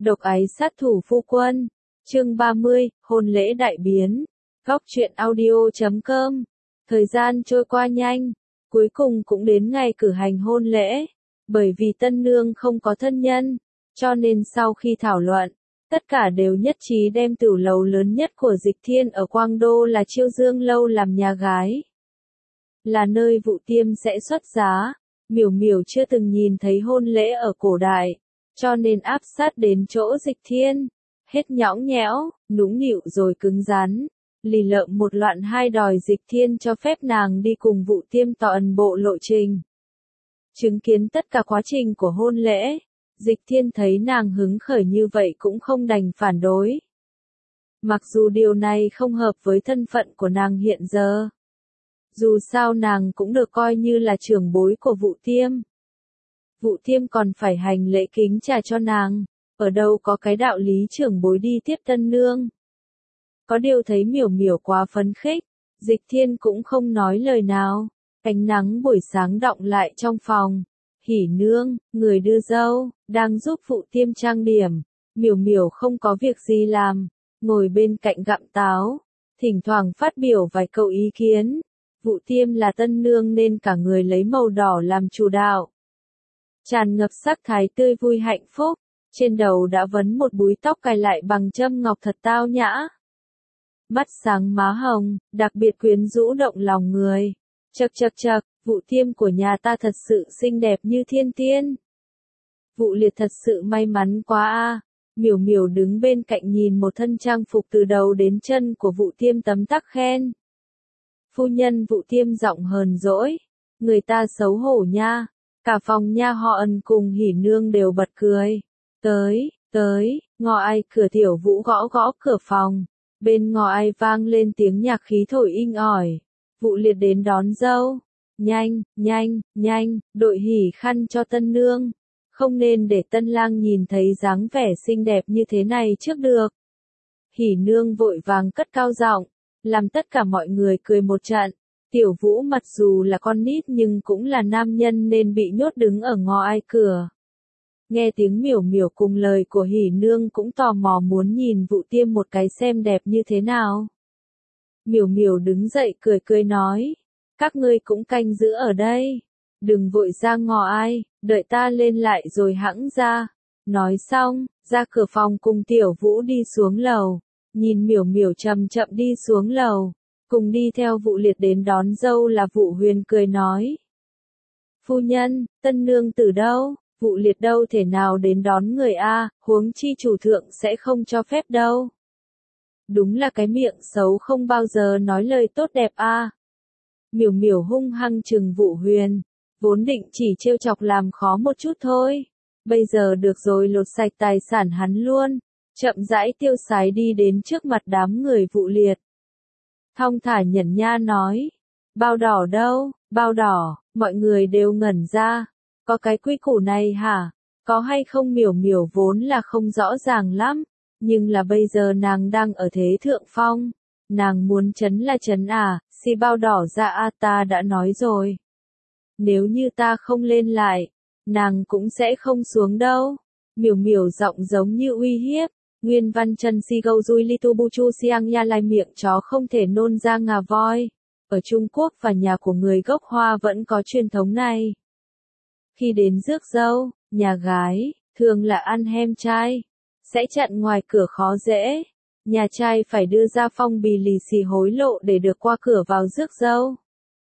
Độc ái sát thủ phu quân. Chương 30, hôn lễ đại biến. Góc truyện audio.com. Thời gian trôi qua nhanh, cuối cùng cũng đến ngày cử hành hôn lễ. Bởi vì tân nương không có thân nhân, cho nên sau khi thảo luận, tất cả đều nhất trí đem tửu lầu lớn nhất của Dịch Thiên ở Quang Đô là Chiêu Dương Lâu làm nhà gái. Là nơi Vũ Tiêm sẽ xuất giá. Miểu Miểu chưa từng nhìn thấy hôn lễ ở cổ đại, cho nên áp sát đến chỗ Dịch Thiên, hết nhõng nhẽo, nũng nịu rồi cứng rắn, lì lợm một loạn hai đòi Dịch Thiên cho phép nàng đi cùng Vũ Tiêm toàn bộ lộ trình. Chứng kiến tất cả quá trình của hôn lễ, Dịch Thiên thấy nàng hứng khởi như vậy cũng không đành phản đối. Mặc dù điều này không hợp với thân phận của nàng hiện giờ. Dù sao nàng cũng được coi như là trưởng bối của Vũ Tiêm. Vũ Tiêm còn phải hành lễ kính trà cho nàng, ở đâu có cái đạo lý trưởng bối đi tiếp tân nương. Có điều thấy Miểu Miểu quá phấn khích, Dịch Thiên cũng không nói lời nào. Ánh nắng buổi sáng đọng lại trong phòng. Hỉ nương, người đưa dâu, đang giúp Vũ Tiêm trang điểm. Miểu Miểu không có việc gì làm, ngồi bên cạnh gặm táo, thỉnh thoảng phát biểu vài câu ý kiến. Vũ Tiêm là tân nương nên cả người lấy màu đỏ làm chủ đạo. Tràn ngập sắc thái tươi vui hạnh phúc, trên đầu đã vấn một búi tóc cài lại bằng châm ngọc thật tao nhã. Mắt sáng má hồng, đặc biệt quyến rũ động lòng người. Chậc chậc chậc, Vũ Tiêm của nhà ta thật sự xinh đẹp như thiên tiên. Vũ Liệt thật sự may mắn quá a. Miểu Miểu đứng bên cạnh nhìn một thân trang phục từ đầu đến chân của Vũ Tiêm tấm tắc khen. Phu nhân Vũ Tiêm giọng hờn dỗi, người ta xấu hổ nha. Cả phòng nha họ Ân cùng Hỉ nương đều bật cười. Tới, ngọ ai cửa Tiểu Vũ gõ gõ cửa phòng. Bên ngọ ai vang lên tiếng nhạc khí thổi inh ỏi. Vũ Liệt đến đón dâu. Nhanh, đội hỉ khăn cho tân nương. Không nên để tân lang nhìn thấy dáng vẻ xinh đẹp như thế này trước được. Hỉ nương vội vàng cất cao giọng, làm tất cả mọi người cười một trận. Tiểu Vũ mặc dù là con nít nhưng cũng là nam nhân nên bị nhốt đứng ở ngõ ai cửa. Nghe tiếng Miểu Miểu cùng lời của Hỉ nương cũng tò mò muốn nhìn Vũ Tiêm một cái xem đẹp như thế nào. Miểu Miểu đứng dậy cười nói, các ngươi cũng canh giữ ở đây, đừng vội ra ngõ ai, đợi ta lên lại rồi hẵng ra. Nói xong, ra cửa phòng cùng Tiểu Vũ đi xuống lầu, nhìn Miểu Miểu chậm chậm đi xuống lầu. Cùng đi theo Vũ Liệt đến đón dâu là Vũ Huyền cười nói. Phu nhân, tân nương từ đâu? Vũ Liệt đâu thể nào đến đón người a, huống chi chủ thượng sẽ không cho phép đâu. Đúng là cái miệng xấu không bao giờ nói lời tốt đẹp a. Miểu Miểu hung hăng trừng Vũ Huyền, vốn định chỉ trêu chọc làm khó một chút thôi. Bây giờ được rồi lột sạch tài sản hắn luôn, chậm rãi tiêu sái đi đến trước mặt đám người Vũ Liệt. Thong thả nhẫn nha nói, bao đỏ đâu, bao đỏ, mọi người đều ngẩn ra, có cái quy củ này hả, có hay không? Miểu Miểu vốn là không rõ ràng lắm, nhưng là bây giờ nàng đang ở thế thượng phong, nàng muốn chấn là chấn à, xì bao đỏ ra a, ta đã nói rồi. Nếu như ta không lên lại, nàng cũng sẽ không xuống đâu. Miểu Miểu giọng giống như uy hiếp. Nguyên văn chân si gâu dui li tu bu chu siang ya lai, miệng chó không thể nôn ra ngà voi. Ở Trung Quốc và nhà của người gốc Hoa vẫn có truyền thống này. Khi đến rước dâu, nhà gái, thường là ăn hem trai, sẽ chặn ngoài cửa khó dễ. Nhà trai phải đưa ra phong bì lì xì hối lộ để được qua cửa vào rước dâu.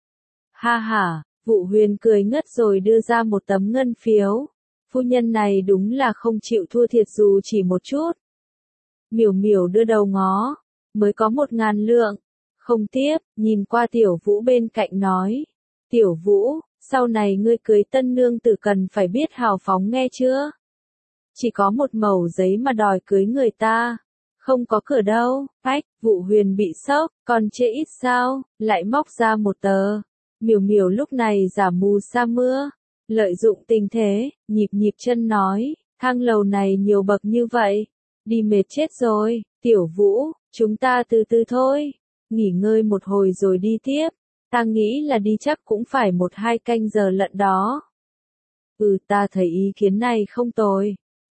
Ha ha, Vũ Huyền cười ngất rồi đưa ra một tấm ngân phiếu. Phu nhân này đúng là không chịu thua thiệt dù chỉ một chút. Miểu Miểu đưa đầu ngó, mới có 1.000 lượng, không tiếp, nhìn qua Tiểu Vũ bên cạnh nói. Tiểu Vũ, sau này ngươi cưới tân nương tử cần phải biết hào phóng nghe chưa? Chỉ có một mẩu giấy mà đòi cưới người ta, không có cửa đâu. Ách, Vũ Huyền bị sốc, còn chê ít sao, lại móc ra một tờ. Miểu Miểu lúc này giả mù sa mưa, lợi dụng tình thế, nhịp chân nói, thang lầu này nhiều bậc như vậy. Đi mệt chết rồi, Tiểu Vũ, chúng ta từ từ thôi, nghỉ ngơi một hồi rồi đi tiếp, ta nghĩ là đi chắc cũng phải 1-2 canh giờ lận đó. Ta thấy ý kiến này không tồi.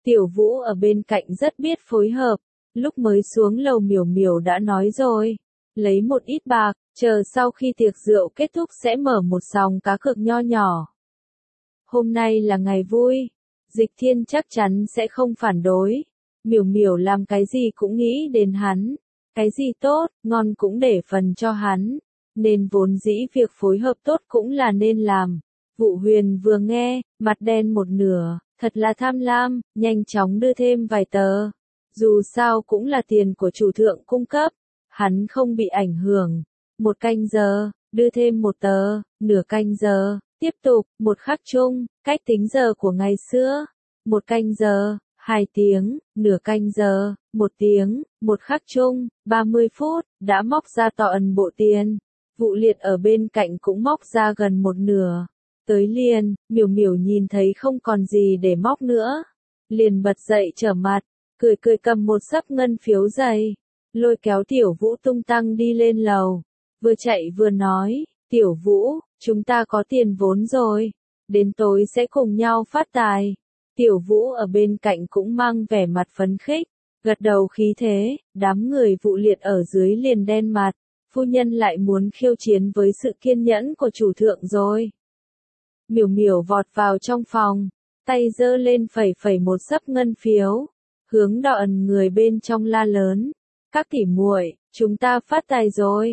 Tiểu Vũ ở bên cạnh rất biết phối hợp, lúc mới xuống lầu Miểu Miểu đã nói rồi, lấy một ít bạc, chờ sau khi tiệc rượu kết thúc sẽ mở một sòng cá cược nho nhỏ. Hôm nay là ngày vui, Dịch Thiên chắc chắn sẽ không phản đối. Miểu Miểu làm cái gì cũng nghĩ đến hắn, cái gì tốt, ngon cũng để phần cho hắn, nên vốn dĩ việc phối hợp tốt cũng là nên làm. Vụ Huyền vừa nghe, mặt đen một nửa, thật là tham lam, nhanh chóng đưa thêm vài tờ. Dù sao cũng là tiền của chủ thượng cung cấp, hắn không bị ảnh hưởng. 1 canh giờ, đưa thêm 1 tờ, nửa canh giờ, tiếp tục, 1 khắc chung, cách tính giờ của ngày xưa. 1 canh giờ, 2 tiếng, nửa canh giờ, 1 tiếng, 1 khắc chung, 30 phút, đã móc ra toàn bộ tiền. Vụ Liệt ở bên cạnh cũng móc ra gần một nửa. Tới liền, Miểu Miểu nhìn thấy không còn gì để móc nữa. Liền bật dậy trở mặt, cười cười cầm một xấp ngân phiếu dày, lôi kéo Tiểu Vũ tung tăng đi lên lầu. Vừa chạy vừa nói, Tiểu Vũ, chúng ta có tiền vốn rồi, đến tối sẽ cùng nhau phát tài. Tiểu Vũ ở bên cạnh cũng mang vẻ mặt phấn khích, gật đầu khí thế, đám người Vụ Liệt ở dưới liền đen mặt, phu nhân lại muốn khiêu chiến với sự kiên nhẫn của chủ thượng rồi. Miểu Miểu vọt vào trong phòng, tay giơ lên phẩy phẩy một xấp ngân phiếu, hướng đọn người bên trong la lớn, các tỷ muội, chúng ta phát tài rồi.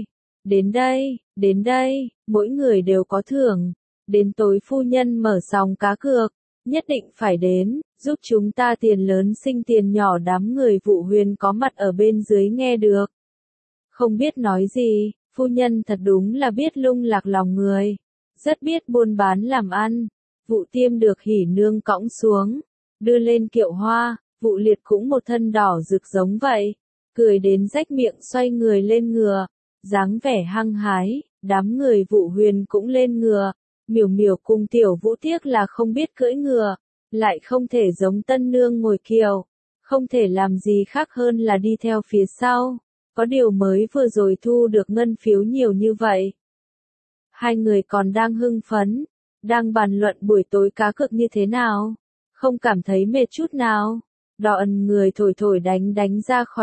Đến đây, mỗi người đều có thưởng, đến tối phu nhân mở sòng cá cược, nhất định phải đến, giúp chúng ta tiền lớn sinh tiền nhỏ. Đám người Vụ Huyền có mặt ở bên dưới nghe được. Không biết nói gì, phu nhân thật đúng là biết lung lạc lòng người, rất biết buôn bán làm ăn. Vụ Tiêm được Hỉ Nương cõng xuống, đưa lên kiệu hoa, Vụ Liệt cũng một thân đỏ rực giống vậy, cười đến rách miệng xoay người lên ngựa, dáng vẻ hăng hái. Đám người Vụ Huyền cũng lên ngựa. Miểu Miểu cùng Tiểu Vũ tiếc là không biết cưỡi ngựa, lại không thể giống tân nương ngồi kiệu, không thể làm gì khác hơn là đi theo phía sau. Có điều mới vừa rồi thu được ngân phiếu nhiều như vậy. Hai người còn đang hưng phấn, đang bàn luận buổi tối cá cược như thế nào, không cảm thấy mệt chút nào. Đọn người thổi thổi đánh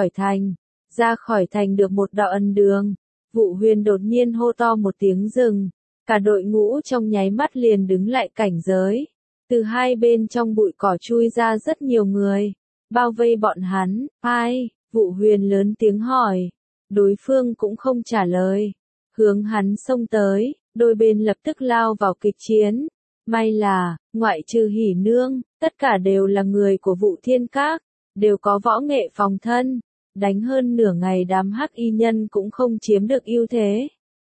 ra khỏi thành được một đọn đường. Vụ Huyền đột nhiên hô to một tiếng dừng, cả đội ngũ trong nháy mắt liền đứng lại cảnh giới. Từ hai bên trong bụi cỏ chui ra rất nhiều người, bao vây bọn hắn. Ai? Vụ Huyền lớn tiếng hỏi. Đối phương cũng không trả lời, hướng hắn xông tới, đôi bên lập tức lao vào kịch chiến. May là, ngoại trừ Hỉ Nương, tất cả đều là người của Vụ Thiên Các, đều có võ nghệ phòng thân, đánh hơn nửa ngày đám hắc y nhân cũng không chiếm được ưu thế.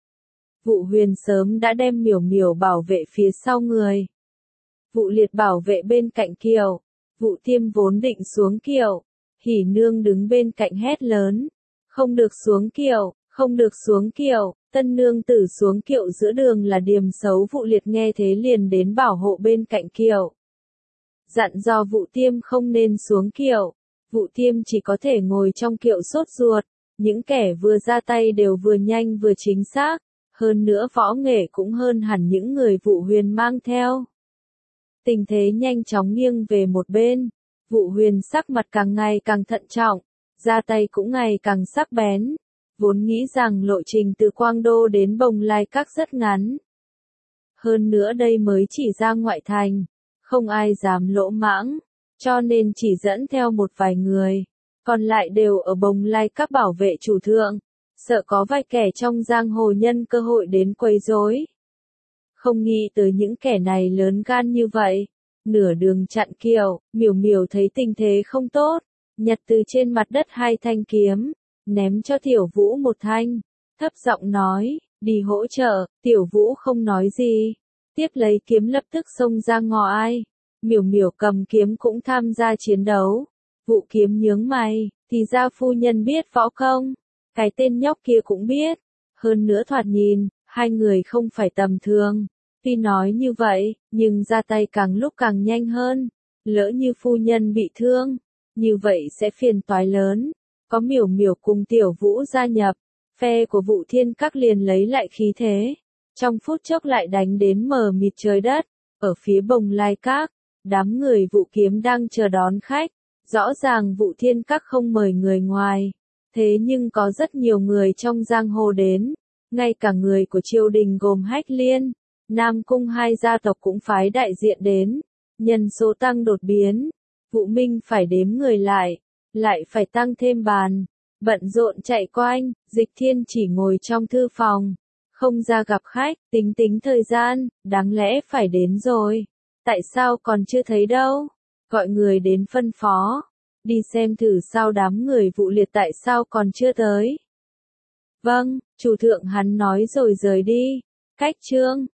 Vụ Huyền sớm đã đem Miểu Miểu bảo vệ phía sau người. Vụ Liệt bảo vệ bên cạnh kiệu, Vụ Tiêm vốn định xuống kiệu, Hỉ Nương đứng bên cạnh hét lớn, không được xuống kiệu, không được xuống kiệu. Tân nương tử xuống kiệu giữa đường là điểm xấu. Vụ Liệt nghe thế liền đến bảo hộ bên cạnh kiệu, dặn dò Vụ Tiêm không nên xuống kiệu. Vụ Tiêm chỉ có thể ngồi trong kiệu sốt ruột, những kẻ vừa ra tay đều vừa nhanh vừa chính xác, hơn nữa võ nghệ cũng hơn hẳn những người Vụ Huyền mang theo. Tình thế nhanh chóng nghiêng về một bên, Vụ Huyền sắc mặt càng ngày càng thận trọng, ra tay cũng ngày càng sắc bén. Vốn nghĩ rằng lộ trình từ Quang Đô đến Bồng Lai Các rất ngắn. Hơn nữa đây mới chỉ ra ngoại thành, không ai dám lỗ mãng, cho nên chỉ dẫn theo một vài người, còn lại đều ở Bồng Lai Các bảo vệ chủ thượng, sợ có vài kẻ trong giang hồ nhân cơ hội đến quấy rối. Không nghĩ tới những kẻ này lớn gan như vậy, nửa đường chặn kiệu. Miểu Miểu thấy tình thế không tốt, nhặt từ trên mặt đất 2 thanh kiếm, ném cho Tiểu Vũ 1 thanh, thấp giọng nói, đi hỗ trợ. Tiểu Vũ không nói gì, tiếp lấy kiếm lập tức xông ra ngõ ai. Miểu Miểu cầm kiếm cũng tham gia chiến đấu. Vụ Kiếm nhướng mày, thì ra phu nhân biết võ công, cái tên nhóc kia cũng biết, hơn nữa thoạt nhìn, hai người không phải tầm thường. Tuy nói như vậy, nhưng ra tay càng lúc càng nhanh hơn, lỡ như phu nhân bị thương, như vậy sẽ phiền toái lớn. Có Miểu Miểu cùng Tiểu Vũ gia nhập, phe của Vụ Thiên Các liền lấy lại khí thế, trong phút chốc lại đánh đến mờ mịt trời đất. Ở phía Bồng Lai Các, đám người Vụ Kiếm đang chờ đón khách. Rõ ràng Vụ Thiên Các không mời người ngoài. Thế nhưng có rất nhiều người trong giang hồ đến. Ngay cả người của triều đình gồm Hách Liên, Nam Cung hai gia tộc cũng phái đại diện đến. Nhân số tăng đột biến. Vụ Minh phải đếm người lại phải tăng thêm bàn. Bận rộn chạy quanh, Dịch Thiên chỉ ngồi trong thư phòng. Không ra gặp khách, tính thời gian, đáng lẽ phải đến rồi. Tại sao còn chưa thấy đâu? Gọi người đến phân phó. Đi xem thử sao đám người Vụ Liệt tại sao còn chưa tới. Vâng, chủ thượng hắn nói rồi rời đi. Cách chương